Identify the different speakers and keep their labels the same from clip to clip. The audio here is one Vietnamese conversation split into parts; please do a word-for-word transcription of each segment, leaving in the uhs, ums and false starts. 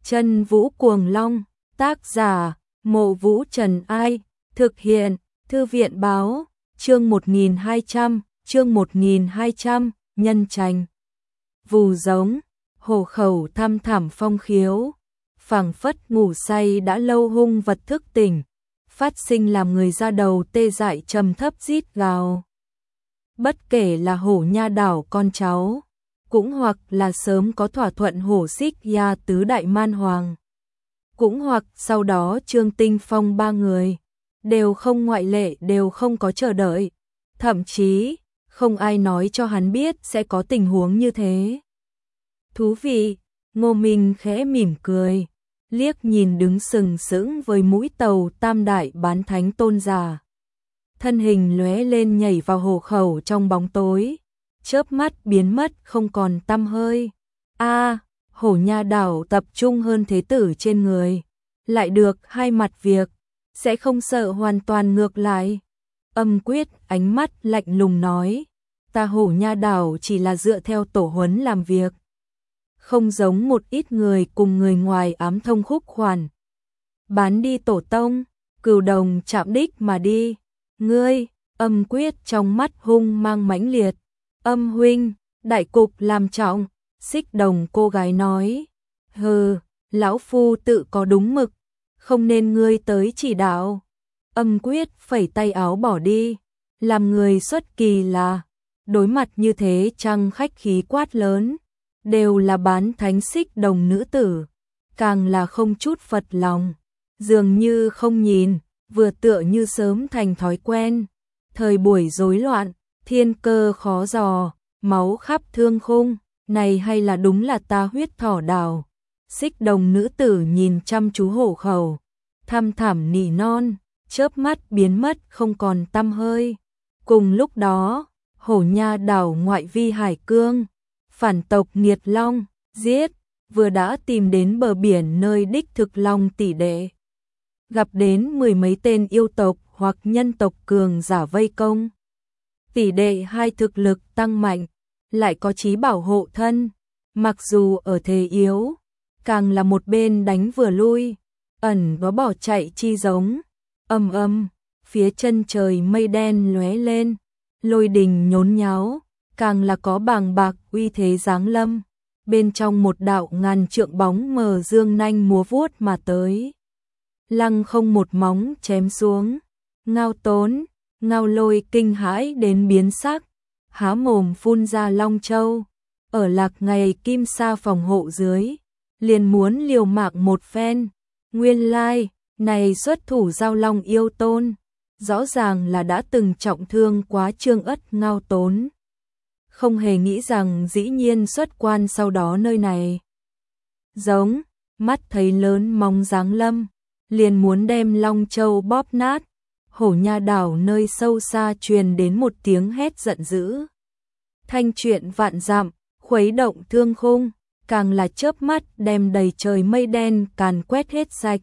Speaker 1: Chân Vũ Cuồng Long, tác giả, Mộ Vũ Trần Ai, thực hiện, Thư viện Báo, chương một nghìn hai trăm, chương một nghìn hai trăm, nhân tranh. Vù giống, hổ khẩu thăm thẳm phong khiếu, phảng phất ngủ say đã lâu hung vật thức tỉnh, phát sinh làm người ra đầu tê dại trầm thấp rít gào. Bất kể là hổ nha đảo con cháu, cũng hoặc là sớm có thỏa thuận hổ xích ya tứ đại man hoàng, cũng hoặc sau đó Trương Tinh Phong ba người, đều không ngoại lệ đều không có chờ đợi, thậm chí không ai nói cho hắn biết sẽ có tình huống như thế. Thú vị, Ngô Minh khẽ mỉm cười, liếc nhìn đứng sừng sững với mũi tàu tam đại bán thánh tôn giả. Thân hình lóe lên nhảy vào hổ khẩu trong bóng tối, chớp mắt biến mất không còn tăm hơi. A, à, hổ nha đảo tập trung hơn thế tử trên người, lại được hai mặt việc, sẽ không sợ hoàn toàn ngược lại. Âm Quyết ánh mắt lạnh lùng nói, ta hổ nha đảo chỉ là dựa theo tổ huấn làm việc, không giống một ít người cùng người ngoài ám thông khúc khoản. Bán đi tổ tông, cừu đồng chạm đích mà đi. Ngươi, Âm Quyết trong mắt hung mang mãnh liệt. Âm huynh, đại cục làm trọng, Xích Đồng cô gái nói. Hừ, lão phu tự có đúng mực, không nên ngươi tới chỉ đạo. Âm Quyết phẩy tay áo bỏ đi, làm người xuất kỳ là, đối mặt như thế trăng khách khí quát lớn, đều là bán thánh Xích Đồng nữ tử, càng là không chút phật lòng, dường như không nhìn, vừa tựa như sớm thành thói quen. Thời buổi rối loạn, thiên cơ khó dò, máu khắp thương khung, này hay là đúng là ta huyết thỏ đào. Xích Đồng nữ tử nhìn chăm chú hổ khẩu, thăm thẳm nỉ non, chớp mắt biến mất không còn tăm hơi. Cùng lúc đó, hổ nha đảo ngoại vi hải cương, phản tộc Nghiệt Long, giết, vừa đã tìm đến bờ biển nơi đích thực long tỷ đệ. Gặp đến mười mấy tên yêu tộc hoặc nhân tộc cường giả vây công. Tỷ đệ hai thực lực tăng mạnh, lại có chí bảo hộ thân, mặc dù ở thế yếu, càng là một bên đánh vừa lui, ẩn có bỏ chạy chi giống. Âm âm, phía chân trời mây đen lóe lên, lôi đình nhốn nháo, càng là có bàng bạc uy thế giáng lâm, bên trong một đạo ngàn trượng bóng mờ dương nanh múa vuốt mà tới. Lăng không một móng chém xuống, Ngao Tốn, Ngao Lôi kinh hãi đến biến sắc, há mồm phun ra long châu, ở Lạc Ngày kim sa phòng hộ dưới, liền muốn liều mạng một phen. Nguyên lai, này xuất thủ giao long yêu tôn, rõ ràng là đã từng trọng thương quá Trương Ất Ngao Tốn. Không hề nghĩ rằng dĩ nhiên xuất quan sau đó nơi này. Giống, mắt thấy lớn mong giáng lâm, liền muốn đem long châu bóp nát. Hổ nha đảo nơi sâu xa truyền đến một tiếng hét giận dữ. Thanh truyện vạn dặm, khuấy động thương khung, càng là chớp mắt đem đầy trời mây đen càn quét hết sạch.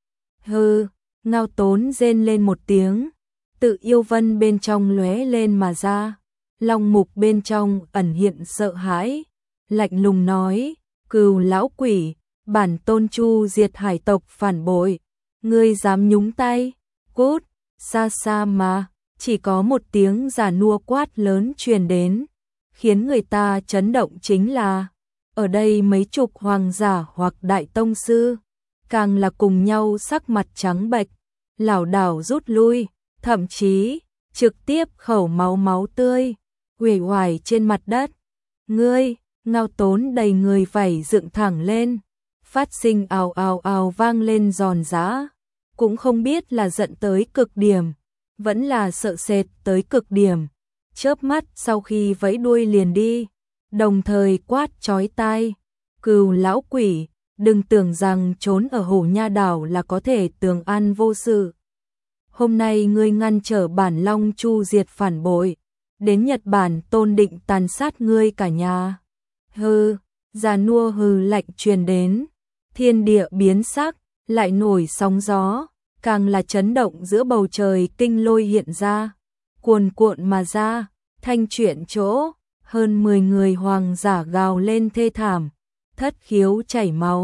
Speaker 1: Hừ, Ngao Tốn rên lên một tiếng, tự yêu vân bên trong lóe lên mà ra, long mục bên trong ẩn hiện sợ hãi, lạnh lùng nói, cừu lão quỷ, bản tôn chu diệt hải tộc phản bội, ngươi dám nhúng tay, cút, xa xa mà, chỉ có một tiếng già nua quát lớn truyền đến, khiến người ta chấn động chính là, ở đây mấy chục hoàng giả hoặc đại tông sư, càng là cùng nhau sắc mặt trắng bệch, lảo đảo rút lui, thậm chí trực tiếp khẩu máu máu tươi, uể oải trên mặt đất. Ngươi, Ngao Tốn đầy người vảy dựng thẳng lên, phát sinh ào ào ào vang lên giòn giã, cũng không biết là giận tới cực điểm, vẫn là sợ sệt tới cực điểm. Chớp mắt sau khi vẫy đuôi liền đi, đồng thời quát chói tai, cừu lão quỷ, đừng tưởng rằng trốn ở hổ nha đảo là có thể tường an vô sự. Hôm nay ngươi ngăn trở bản long chu diệt phản bội, đến Nhật Bản tôn định tàn sát ngươi cả nhà. Hừ, già nua hừ lạnh truyền đến, thiên địa biến sắc, lại nổi sóng gió, càng là chấn động giữa bầu trời kinh lôi hiện ra, cuồn cuộn mà ra, thanh truyện chỗ, hơn mười người hoàng giả gào lên thê thảm, thất khiếu chảy máu,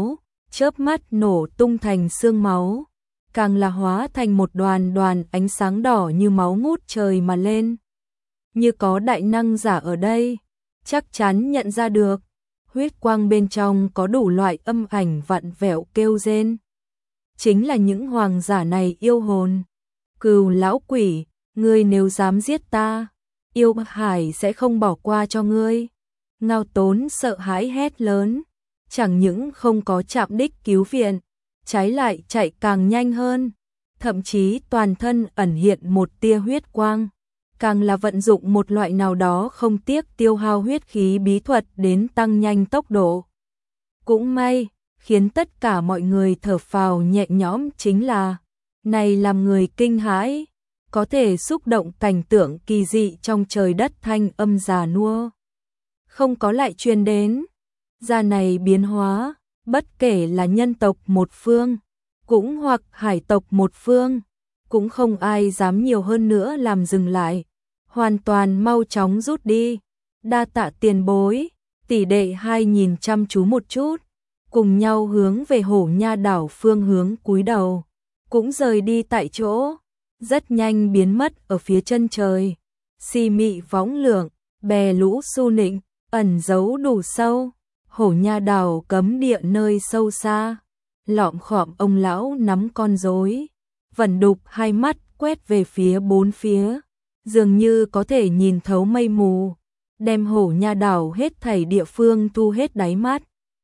Speaker 1: chớp mắt nổ tung thành xương máu, càng là hóa thành một đoàn đoàn ánh sáng đỏ như máu ngút trời mà lên. Như có đại năng giả ở đây, chắc chắn nhận ra được, huyết quang bên trong có đủ loại âm ảnh vặn vẹo kêu rên. Chính là những hoàng giả này yêu hồn. Cừu lão quỷ, ngươi nếu dám giết ta, yêu hải sẽ không bỏ qua cho ngươi. Ngao Tốn sợ hãi hét lớn, chẳng những không có chạm đích cứu viện, trái lại chạy càng nhanh hơn, thậm chí toàn thân ẩn hiện một tia huyết quang, càng là vận dụng một loại nào đó không tiếc tiêu hao huyết khí bí thuật đến tăng nhanh tốc độ. Cũng may, khiến tất cả mọi người thở phào nhẹ nhõm chính là, này làm người kinh hãi, có thể xúc động cảnh tượng kỳ dị trong trời đất thanh âm già nua. Không có lại truyền đến, ra này biến hóa, bất kể là nhân tộc một phương, cũng hoặc hải tộc một phương, cũng không ai dám nhiều hơn nữa làm dừng lại, hoàn toàn mau chóng rút đi. Đa tạ tiền bối, tỷ đệ hai nhìn chăm chú một chút, cùng nhau hướng về Hổ Nha đảo phương hướng cúi đầu, cũng rời đi tại chỗ, rất nhanh biến mất ở phía chân trời. Xì mị võng lượng, bè lũ su nịnh, ẩn giấu đủ sâu, Hổ Nha đảo cấm địa nơi sâu xa. Lọm khọm ông lão nắm con rối, vẩn đục hai mắt quét về phía bốn phía, dường như có thể nhìn thấu mây mù, đem Hổ Nha đảo hết thảy địa phương thu hết đáy mắt.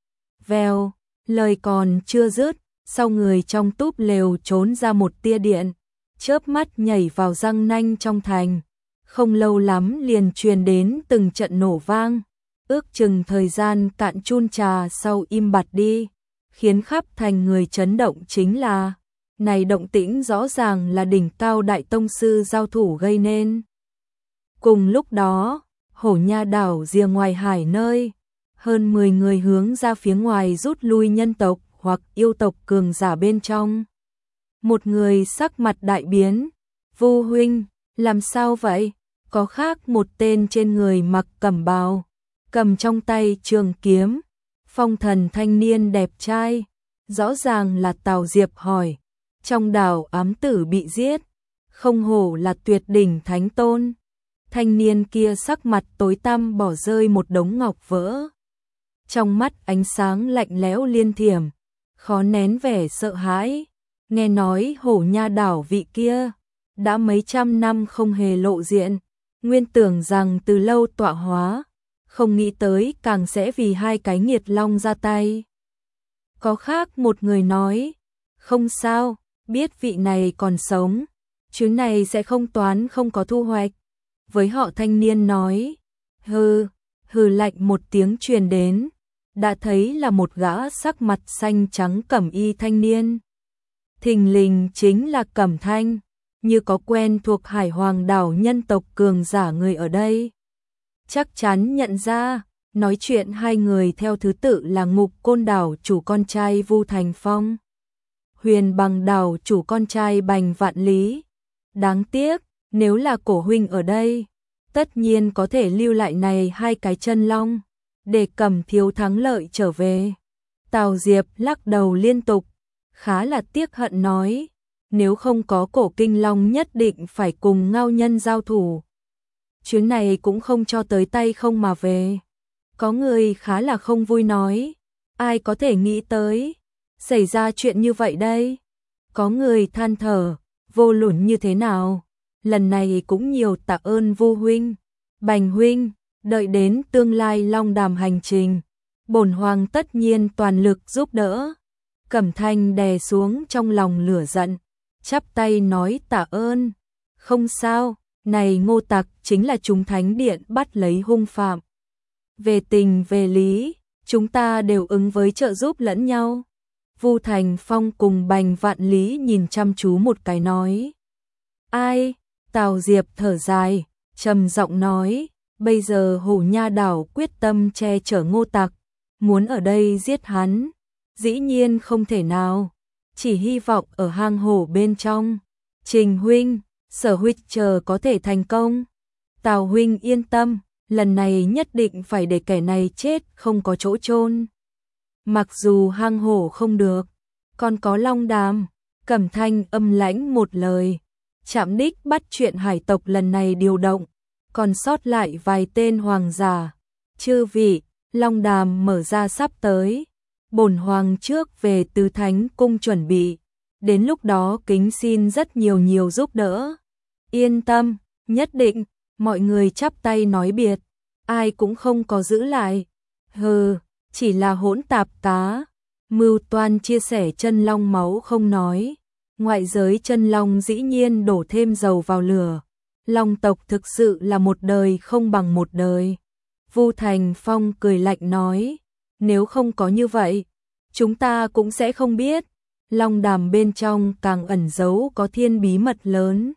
Speaker 1: Vèo, lời còn chưa dứt, sau người trong túp lều trốn ra một tia điện, chớp mắt nhảy vào răng nanh trong thành. Không lâu lắm liền truyền đến từng trận nổ vang, ước chừng thời gian cạn chun trà sau im bặt đi, khiến khắp thành người chấn động chính là, này động tĩnh rõ ràng là đỉnh cao đại tông sư giao thủ gây nên. Cùng lúc đó, Hổ Nha đảo rìa ngoài hải nơi, hơn mười người hướng ra phía ngoài rút lui nhân tộc hoặc yêu tộc cường giả bên trong. Một người sắc mặt đại biến, Vu huynh, làm sao vậy? Có khác một tên trên người mặc cẩm bào, cầm trong tay trường kiếm, phong thần thanh niên đẹp trai, rõ ràng là Tào Diệp hỏi, trong đảo ám tử bị giết, không hổ là tuyệt đỉnh thánh tôn. Thanh niên kia sắc mặt tối tăm bỏ rơi một đống ngọc vỡ, trong mắt ánh sáng lạnh lẽo liên thiểm, khó nén vẻ sợ hãi. Nghe nói Hổ Nha đảo vị kia đã mấy trăm năm không hề lộ diện, nguyên tưởng rằng từ lâu tọa hóa, không nghĩ tới càng sẽ vì hai cái nghiệt long ra tay. Có khác một người nói, không sao, biết vị này còn sống, chuyến này sẽ không toán không có thu hoạch. Với họ thanh niên nói, hừ, hừ lạnh một tiếng truyền đến, đã thấy là một gã sắc mặt xanh trắng cẩm y thanh niên. Thình lình chính là Cẩm Thanh, như có quen thuộc Hải Hoàng đảo nhân tộc cường giả người ở đây. Chắc chắn nhận ra, nói chuyện hai người theo thứ tự là Ngục Côn đảo chủ con trai Vu Thành Phong, Huyền Bằng đảo chủ con trai Bành Vạn Lý. Đáng tiếc, nếu là Cổ huynh ở đây, tất nhiên có thể lưu lại này hai cái chân long, để Cẩm thiếu thắng lợi trở về. Tào Diệp lắc đầu liên tục, khá là tiếc hận nói, nếu không có Cổ Kinh Long nhất định phải cùng Ngao Nhân giao thủ. Chuyến này cũng không cho tới tay không mà về. Có người khá là không vui nói, ai có thể nghĩ tới, xảy ra chuyện như vậy đây. Có người than thở, vô luận như thế nào, lần này cũng nhiều tạ ơn Vu huynh, Bành huynh, đợi đến tương lai long đàm hành trình, bổn hoàng tất nhiên toàn lực giúp đỡ. Cẩm Thanh đè xuống trong lòng lửa giận, chắp tay nói tạ ơn. Không sao, này Ngô Tặc chính là chúng thánh điện bắt lấy hung phạm. Về tình về lý, chúng ta đều ứng với trợ giúp lẫn nhau. Vu Thành Phong cùng Bành Vạn Lý nhìn chăm chú một cái nói. Ai? Tào Diệp thở dài, trầm giọng nói, bây giờ Hổ Nha đảo quyết tâm che chở Ngô Tặc, muốn ở đây giết hắn, dĩ nhiên không thể nào, chỉ hy vọng ở hang hổ bên trong. Trình huynh, Sở huynh chờ có thể thành công. Tào huynh yên tâm, lần này nhất định phải để kẻ này chết không có chỗ chôn. Mặc dù hang hổ không được, còn có long đàm. Cẩm Thanh âm lãnh một lời. Trạm đích bắt chuyện hải tộc lần này điều động, còn sót lại vài tên hoàng giả. Chư vị, long đàm mở ra sắp tới. Bổn hoàng trước về Tứ Thánh cung chuẩn bị. Đến lúc đó kính xin rất nhiều nhiều giúp đỡ. Yên tâm, nhất định. Mọi người chắp tay nói biệt. Ai cũng không có giữ lại. Hừ, chỉ là hỗn tạp cá. Mưu toan chia sẻ chân long máu không nói. Ngoại giới chân long dĩ nhiên đổ thêm dầu vào lửa. Long tộc thực sự là một đời không bằng một đời. Vu Thành Phong cười lạnh nói. Nếu không có như vậy, chúng ta cũng sẽ không biết. Long đàm bên trong càng ẩn giấu có thiên bí mật lớn.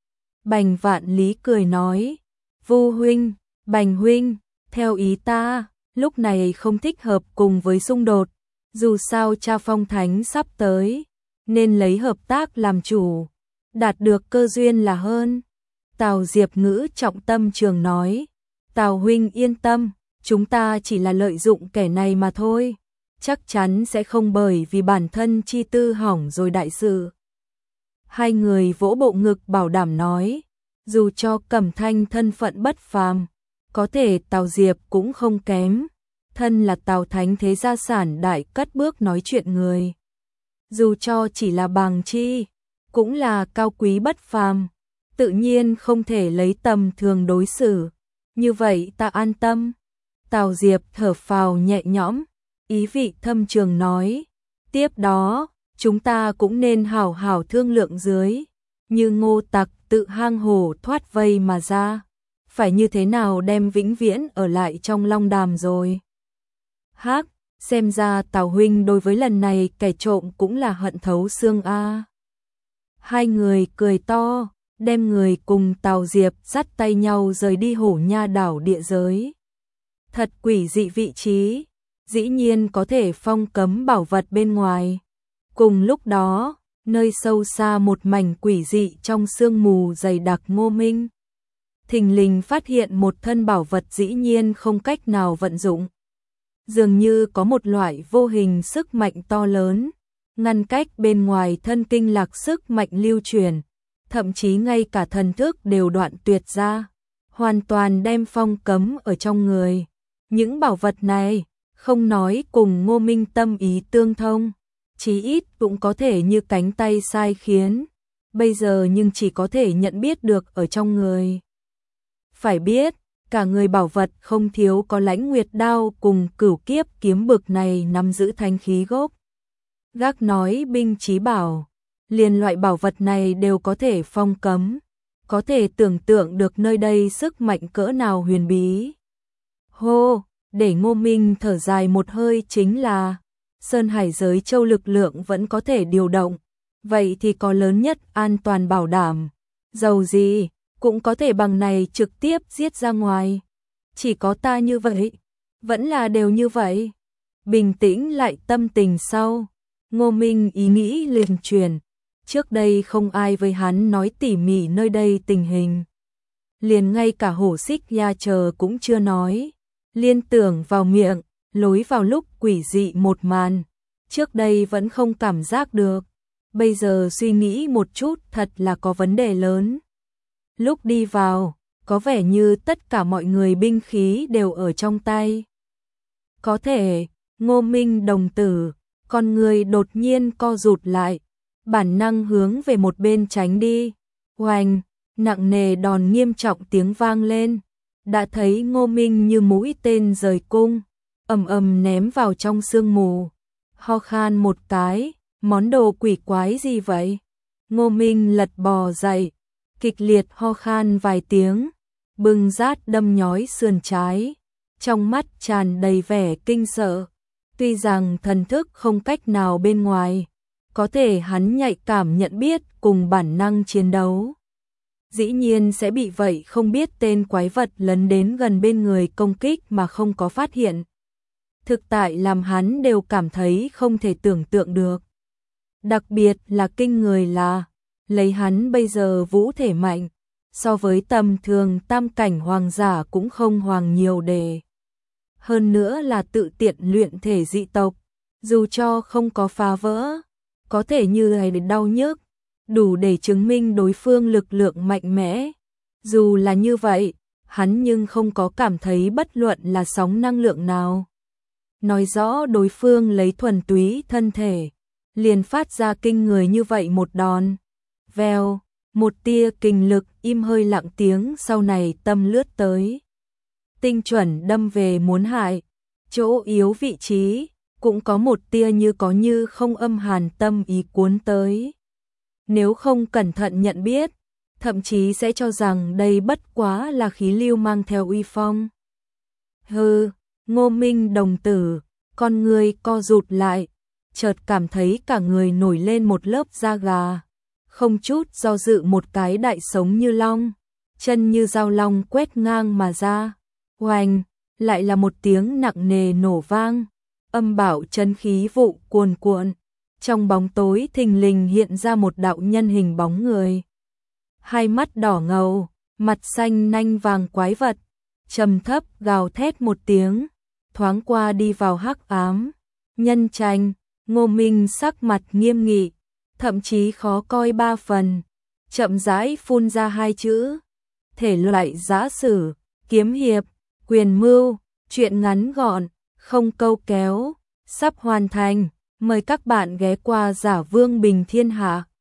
Speaker 1: Bành Vạn Lý cười nói. Vu huynh, Bành huynh, theo ý ta, lúc này không thích hợp cùng với xung đột. Dù sao cha Phong Thánh sắp tới, nên lấy hợp tác làm chủ, đạt được cơ duyên là hơn. Tào Diệp Ngữ trọng tâm trường nói. Tào huynh yên tâm, chúng ta chỉ là lợi dụng kẻ này mà thôi. Chắc chắn sẽ không bởi vì bản thân chi tư hỏng rồi đại sự. Hai người vỗ bộ ngực bảo đảm nói. Dù cho Cẩm Thanh thân phận bất phàm, có thể Tào Diệp cũng không kém. Thân là Tào Thánh thế gia sản đại cất bước nói chuyện người. Dù cho chỉ là bàng chi, cũng là cao quý bất phàm, tự nhiên không thể lấy tầm thường đối xử. Như vậy ta an tâm. Tào Diệp thở phào nhẹ nhõm, ý vị thâm trường nói. Tiếp đó, chúng ta cũng nên hảo hảo thương lượng dưới. Như Ngô Tặc tự hang hổ thoát vây mà ra, phải như thế nào đem vĩnh viễn ở lại trong long đàm rồi. Hắc, xem ra Tào huynh đối với lần này kẻ trộm cũng là hận thấu xương a. Hai người cười to, đem người cùng Tào Diệp dắt tay nhau rời đi Hổ Nha đảo địa giới. Thật quỷ dị vị trí, dĩ nhiên có thể phong cấm bảo vật bên ngoài. Cùng lúc đó, nơi sâu xa một mảnh quỷ dị trong sương mù dày đặc Ngô Minh thình lình phát hiện một thân bảo vật dĩ nhiên không cách nào vận dụng. Dường như có một loại vô hình sức mạnh to lớn, ngăn cách bên ngoài thân kinh lạc sức mạnh lưu truyền, thậm chí ngay cả thần thức đều đoạn tuyệt ra, hoàn toàn đem phong cấm ở trong người. Những bảo vật này, không nói cùng Ngô Minh tâm ý tương thông, chí ít cũng có thể như cánh tay sai khiến, bây giờ nhưng chỉ có thể nhận biết được ở trong người. Phải biết, cả người bảo vật không thiếu có Lãnh Nguyệt đao cùng Cửu Kiếp kiếm bực này nắm giữ thanh khí gốc. Gác nói binh chí bảo, liền loại bảo vật này đều có thể phong cấm, có thể tưởng tượng được nơi đây sức mạnh cỡ nào huyền bí. Hô, để Ngô Minh thở dài một hơi chính là Sơn Hải giới châu lực lượng vẫn có thể điều động, vậy thì có lớn nhất an toàn bảo đảm. Dầu gì, cũng có thể bằng này trực tiếp giết ra ngoài. Chỉ có ta như vậy, vẫn là đều như vậy. Bình tĩnh lại tâm tình sau, Ngô Minh ý nghĩ liền truyền. Trước đây không ai với hắn nói tỉ mỉ nơi đây tình hình. Liền ngay cả Hổ Xích Nha chờ cũng chưa nói. Liên tưởng vào miệng, lối vào lúc quỷ dị một màn. Trước đây vẫn không cảm giác được. Bây giờ suy nghĩ một chút thật là có vấn đề lớn. Lúc đi vào, có vẻ như tất cả mọi người binh khí đều ở trong tay. Có thể, Ngô Minh đồng tử, con người đột nhiên co rụt lại, bản năng hướng về một bên tránh đi. Oanh, nặng nề đòn nghiêm trọng tiếng vang lên. Đã thấy Ngô Minh như mũi tên rời cung, ầm ầm ném vào trong sương mù. Ho khan một cái, món đồ quỷ quái gì vậy? Ngô Minh lật bò dậy, kịch liệt ho khan vài tiếng, bưng rát đâm nhói sườn trái, trong mắt tràn đầy vẻ kinh sợ. Tuy rằng thần thức không cách nào bên ngoài, có thể hắn nhạy cảm nhận biết cùng bản năng chiến đấu. Dĩ nhiên sẽ bị vậy không biết tên quái vật lấn đến gần bên người công kích mà không có phát hiện. Thực tại làm hắn đều cảm thấy không thể tưởng tượng được. Đặc biệt là kinh người là, lấy hắn bây giờ vũ thể mạnh, so với tầm thường tam cảnh hoàng giả cũng không hoàng nhiều đề. Hơn nữa là tự tiện luyện thể dị tộc, dù cho không có phá vỡ, có thể như này để đau nhức, đủ để chứng minh đối phương lực lượng mạnh mẽ. Dù là như vậy, hắn nhưng không có cảm thấy bất luận là sóng năng lượng nào. Nói rõ đối phương lấy thuần túy thân thể, liền phát ra kinh người như vậy một đòn. Vèo, một tia kình lực im hơi lặng tiếng sau này tâm lướt tới. Tinh chuẩn đâm về muốn hại, chỗ yếu vị trí, cũng có một tia như có như không âm hàn tâm ý cuốn tới. Nếu không cẩn thận nhận biết, thậm chí sẽ cho rằng đây bất quá là khí lưu mang theo uy phong. Hừ, Ngô Minh đồng tử, con người co rụt lại, chợt cảm thấy cả người nổi lên một lớp da gà, không chút do dự một cái đại sống như long, chân như dao long quét ngang mà ra. Oanh, lại là một tiếng nặng nề nổ vang, âm bảo chân khí vụ cuồn cuộn, trong bóng tối thình lình hiện ra một đạo nhân hình bóng người. Hai mắt đỏ ngầu, mặt xanh nanh vàng quái vật, trầm thấp gào thét một tiếng, thoáng qua đi vào hắc ám. Nhân tranh, Ngô Minh sắc mặt nghiêm nghị, thậm chí khó coi ba phần, chậm rãi phun ra hai chữ: thể loại giã sử, kiếm hiệp, quyền mưu, truyện ngắn gọn, không câu kéo, sắp hoàn thành. Mời các bạn ghé qua Giả Vương Bình Thiên Hạ.